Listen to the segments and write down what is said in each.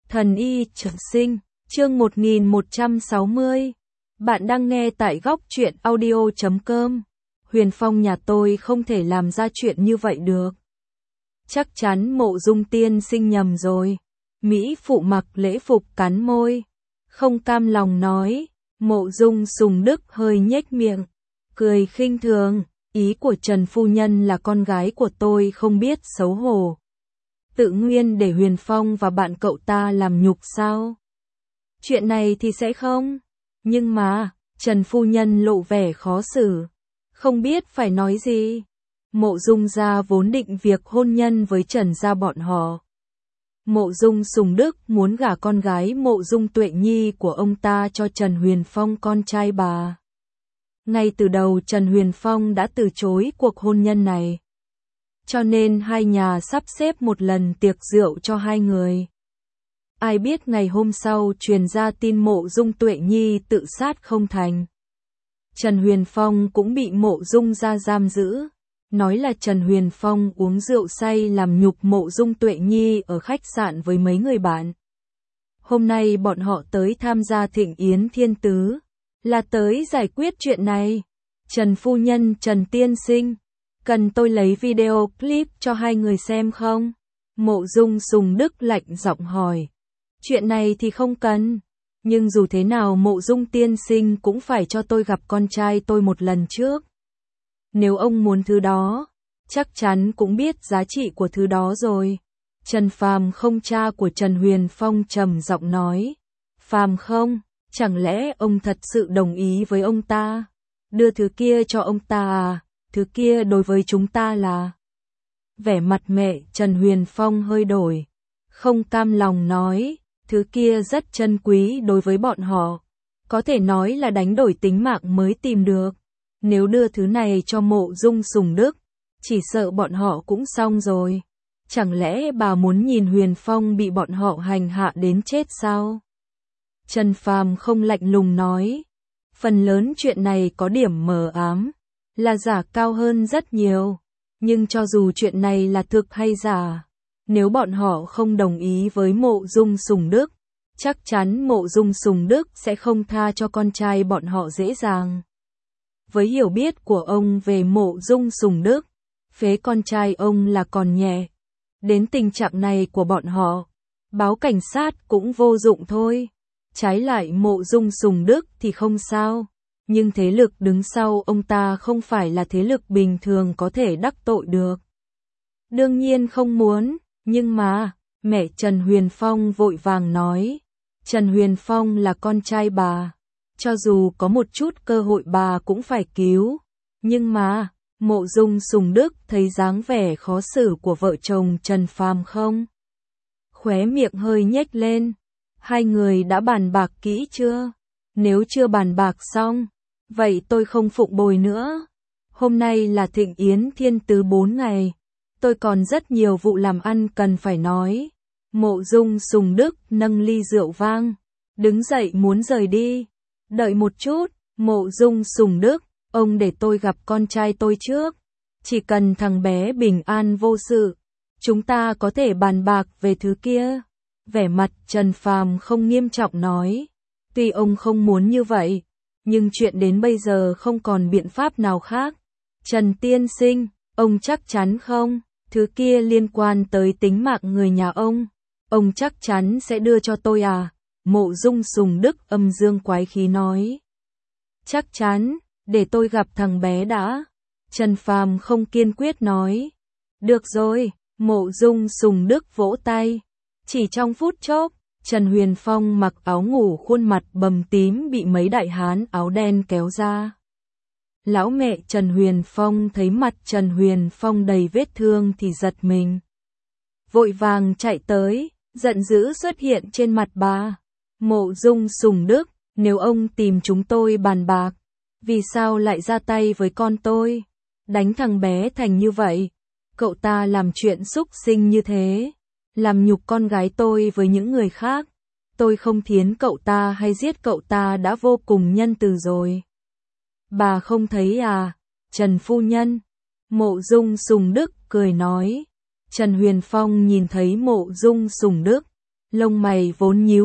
Thần y trường sinh, chương 1160. Bạn đang nghe tại góc truyện audio.com. Huyền Phong nhà tôi không thể làm ra chuyện như vậy được. Chắc chắn Mộ Dung tiên sinh nhầm rồi. Mỹ phụ mặc lễ phục cắn môi, không cam lòng nói. Mộ Dung Sùng Đức hơi nhếch miệng, cười khinh thường. Ý của Trần phu nhân là con gái của tôi không biết xấu hổ. Tự nhiên để Huyền Phong và bạn cậu ta làm nhục sao? Chuyện này thì sẽ không. Nhưng mà, Trần phu nhân lộ vẻ khó xử, không biết phải nói gì. Mộ Dung gia vốn định việc hôn nhân với Trần gia bọn họ. Mộ Dung Sùng Đức muốn gả con gái Mộ Dung Tuệ Nhi của ông ta cho Trần Huyền Phong con trai bà. Ngay từ đầu Trần Huyền Phong đã từ chối cuộc hôn nhân này. Cho nên hai nhà sắp xếp một lần tiệc rượu cho hai người. Ai biết ngày hôm sau truyền ra tin Mộ Dung Tuệ Nhi tự sát không thành. Trần Huyền Phong cũng bị Mộ Dung gia giam giữ. Nói là Trần Huyền Phong uống rượu say làm nhục Mộ Dung Tuệ Nhi ở khách sạn với mấy người bạn. Hôm nay bọn họ tới tham gia thịnh yến thiên tứ, là tới giải quyết chuyện này. Trần phu nhân, Trần tiên sinh, cần tôi lấy video clip cho hai người xem không? Mộ Dung Sùng Đức lạnh giọng hỏi. Chuyện này thì không cần, nhưng dù thế nào Mộ Dung tiên sinh cũng phải cho tôi gặp con trai tôi một lần trước. Nếu ông muốn thứ đó, chắc chắn cũng biết giá trị của thứ đó rồi. Trần Phàm không, cha của Trần Huyền Phong trầm giọng nói. Phàm không, chẳng lẽ ông thật sự đồng ý với ông ta? Đưa thứ kia cho ông ta à? Thứ kia đối với chúng ta là... Vẻ mặt mẹ Trần Huyền Phong hơi đổi, không cam lòng nói. Thứ kia rất chân quý đối với bọn họ, có thể nói là đánh đổi tính mạng mới tìm được. Nếu đưa thứ này cho Mộ Dung Sùng Đức, chỉ sợ bọn họ cũng xong rồi. Chẳng lẽ bà muốn nhìn Huyền Phong bị bọn họ hành hạ đến chết sao? Trần Phàm không lạnh lùng nói. Phần lớn chuyện này có điểm mờ ám, là giả cao hơn rất nhiều. Nhưng cho dù chuyện này là thực hay giả, nếu bọn họ không đồng ý với Mộ Dung Sùng Đức, chắc chắn Mộ Dung Sùng Đức sẽ không tha cho con trai bọn họ dễ dàng. Với hiểu biết của ông về Mộ Dung Sùng Đức, phế con trai ông là còn nhẹ. Đến tình trạng này của bọn họ, báo cảnh sát cũng vô dụng thôi. Trái lại Mộ Dung Sùng Đức thì không sao. Nhưng thế lực đứng sau ông ta không phải là thế lực bình thường có thể đắc tội được. Đương nhiên không muốn, nhưng mà, mẹ Trần Huyền Phong vội vàng nói. Trần Huyền Phong là con trai bà, cho dù có một chút cơ hội bà cũng phải cứu. Nhưng mà, Mộ Dung Sùng Đức thấy dáng vẻ khó xử của vợ chồng Trần Phàm không? Khóe miệng hơi nhếch lên. Hai người đã bàn bạc kỹ chưa? Nếu chưa bàn bạc xong, vậy tôi không phụng bồi nữa. Hôm nay là thịnh yến thiên tứ 4 ngày. Tôi còn rất nhiều vụ làm ăn cần phải nói. Mộ Dung Sùng Đức nâng ly rượu vang, đứng dậy muốn rời đi. Đợi một chút, Mộ Dung Sùng Đức, ông để tôi gặp con trai tôi trước. Chỉ cần thằng bé bình an vô sự, chúng ta có thể bàn bạc về thứ kia. Vẻ mặt Trần Phàm không nghiêm trọng nói. Tuy ông không muốn như vậy, nhưng chuyện đến bây giờ không còn biện pháp nào khác. Trần tiên sinh, ông chắc chắn không? Thứ kia liên quan tới tính mạng người nhà ông chắc chắn sẽ đưa cho tôi à? Mộ Dung Sùng Đức âm dương quái khí nói. Chắc chắn, để tôi gặp thằng bé đã. Trần Phàm không kiên quyết nói. Được rồi, Mộ Dung Sùng Đức vỗ tay. Chỉ trong phút chốc, Trần Huyền Phong mặc áo ngủ khuôn mặt bầm tím bị mấy đại hán áo đen kéo ra. Lão mẹ Trần Huyền Phong thấy mặt Trần Huyền Phong đầy vết thương thì giật mình. Vội vàng chạy tới, giận dữ xuất hiện trên mặt bà. Mộ Dung Sùng Đức, nếu ông tìm chúng tôi bàn bạc, vì sao lại ra tay với con tôi? Đánh thằng bé thành như vậy, cậu ta làm chuyện xúc sinh như thế, làm nhục con gái tôi với những người khác. Tôi không thiến cậu ta hay giết cậu ta đã vô cùng nhân từ rồi. Bà không thấy à, Trần phu nhân? Mộ Dung Sùng Đức cười nói. Trần Huyền Phong nhìn thấy Mộ Dung Sùng Đức, Lông mày vốn nhíu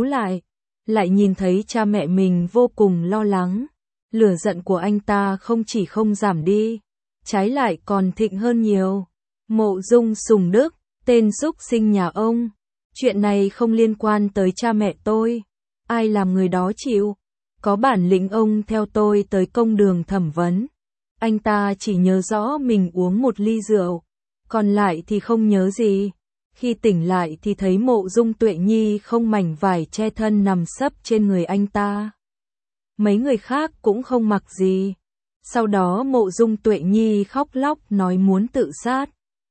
lại nhìn thấy cha mẹ mình vô cùng lo lắng. Lửa giận của anh ta không chỉ không giảm đi, trái lại còn thịnh hơn nhiều. Mộ Dung Sùng Đức, tên súc sinh nhà ông. Chuyện này không liên quan tới cha mẹ tôi. Ai làm người đó chịu. Có bản lĩnh ông theo tôi tới công đường thẩm vấn. Anh ta chỉ nhớ rõ mình uống một ly rượu, còn lại thì không nhớ gì. Khi tỉnh lại thì thấy Mộ Dung Tuệ Nhi không mảnh vải che thân nằm sấp trên người anh ta. Mấy người khác cũng không mặc gì. Sau đó Mộ Dung Tuệ Nhi khóc lóc nói muốn tự sát.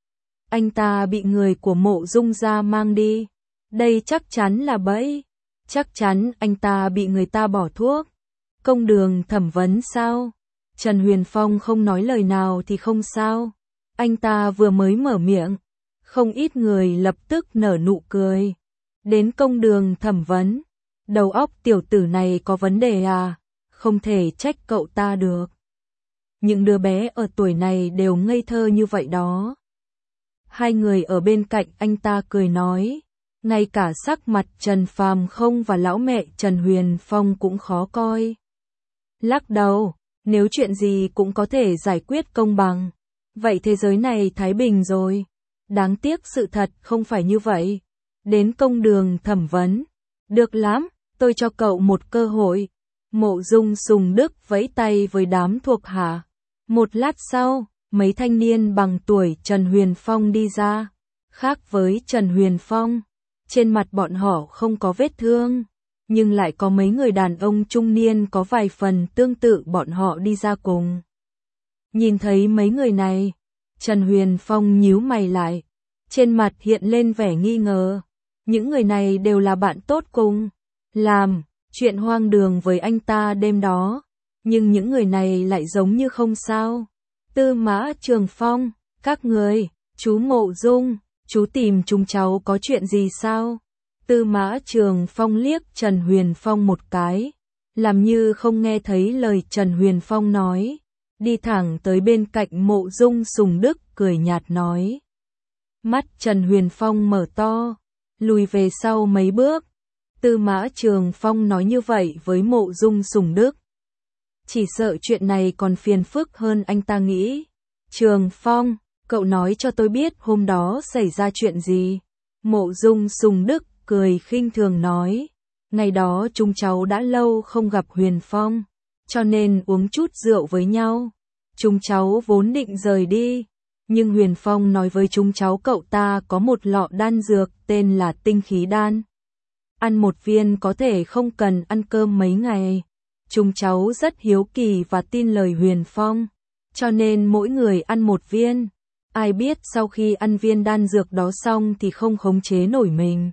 Anh ta bị người của Mộ Dung gia mang đi. Đây chắc chắn là bẫy. Chắc chắn anh ta bị người ta bỏ thuốc. Công đường thẩm vấn sao? Trần Huyền Phong không nói lời nào thì không sao. Anh ta vừa mới mở miệng, không ít người lập tức nở nụ cười. Đến công đường thẩm vấn, đầu óc tiểu tử này có vấn đề à? Không thể trách cậu ta được. Những đứa bé ở tuổi này đều ngây thơ như vậy đó. Hai người ở bên cạnh anh ta cười nói, ngay cả sắc mặt Trần Phàm Không và lão mẹ Trần Huyền Phong cũng khó coi. Lắc đầu, nếu chuyện gì cũng có thể giải quyết công bằng, vậy thế giới này thái bình rồi. Đáng tiếc sự thật không phải như vậy. Đến công đường thẩm vấn, được lắm, tôi cho cậu một cơ hội. Mộ Dung Sùng Đức vẫy tay với đám thuộc hạ. Một lát sau, mấy thanh niên bằng tuổi Trần Huyền Phong đi ra. Khác với Trần Huyền Phong, trên mặt bọn họ không có vết thương, nhưng lại có mấy người đàn ông trung niên có vài phần tương tự bọn họ đi ra cùng. Nhìn thấy mấy người này, Trần Huyền Phong nhíu mày lại, trên mặt hiện lên vẻ nghi ngờ. Những người này đều là bạn tốt cùng làm chuyện hoang đường với anh ta đêm đó, nhưng những người này lại giống như không sao. Tư Mã Trường Phong, các người, chú Mộ Dung, chú tìm chúng cháu có chuyện gì sao? Tư Mã Trường Phong liếc Trần Huyền Phong một cái, làm như không nghe thấy lời Trần Huyền Phong nói, đi thẳng tới bên cạnh Mộ Dung Sùng Đức cười nhạt nói. Mắt Trần Huyền Phong mở to, lùi về sau mấy bước. Tư Mã Trường Phong nói như vậy với Mộ Dung Sùng Đức, chỉ sợ chuyện này còn phiền phức hơn anh ta nghĩ. Trường Phong, cậu nói cho tôi biết hôm đó xảy ra chuyện gì. Mộ Dung Sùng Đức cười khinh thường nói, ngày đó chúng cháu đã lâu không gặp Huyền Phong, cho nên uống chút rượu với nhau. Chúng cháu vốn định rời đi, nhưng Huyền Phong nói với chúng cháu cậu ta có một lọ đan dược tên là tinh khí đan. Ăn một viên có thể không cần ăn cơm mấy ngày. Chúng cháu rất hiếu kỳ và tin lời Huyền Phong, cho nên mỗi người ăn một viên. Ai biết sau khi ăn viên đan dược đó xong thì không khống chế nổi mình,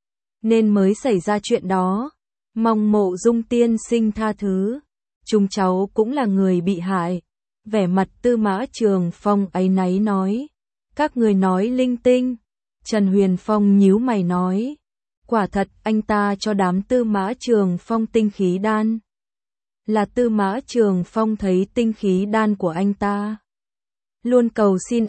nên mới xảy ra chuyện đó. Mong Mộ Dung tiên sinh tha thứ. Chúng cháu cũng là người bị hại. Vẻ mặt Tư Mã Trường Phong áy náy nói. Các người nói linh tinh. Trần Huyền Phong nhíu mày nói. Quả thật anh ta cho đám Tư Mã Trường Phong tinh khí đan. Là Tư Mã Trường Phong thấy tinh khí đan của anh ta, luôn cầu xin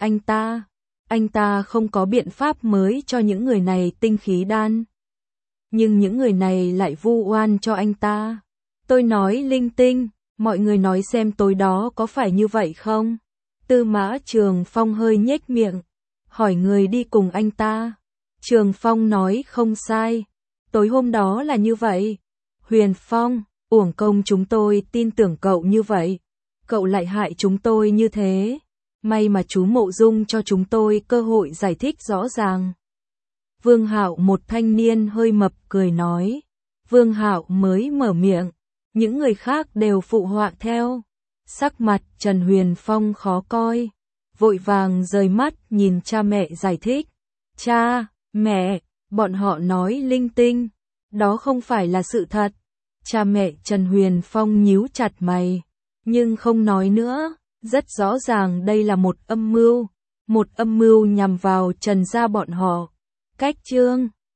anh ta không có biện pháp mới cho những người này tinh khí đan. Nhưng những người này lại vu oan cho anh ta. Tôi nói linh tinh, mọi người nói xem tối đó có phải như vậy không? Tư Mã Trường Phong hơi nhếch miệng, hỏi người đi cùng anh ta. Trường Phong nói không sai, tối hôm đó là như vậy. Huyền Phong, uổng công chúng tôi tin tưởng cậu như vậy, cậu lại hại chúng tôi như thế. May mà chú Mộ Dung cho chúng tôi cơ hội giải thích rõ ràng. Vương Hạo, một thanh niên hơi mập, cười nói. Vương Hạo mới mở miệng, những người khác đều phụ họa theo. Sắc mặt Trần Huyền Phong khó coi, vội vàng rời mắt nhìn cha mẹ giải thích. Cha, mẹ, bọn họ nói linh tinh, đó không phải là sự thật. Cha mẹ Trần Huyền Phong nhíu chặt mày, nhưng không nói nữa. Rất rõ ràng đây là một âm mưu nhằm vào Trần gia bọn họ. Cách chương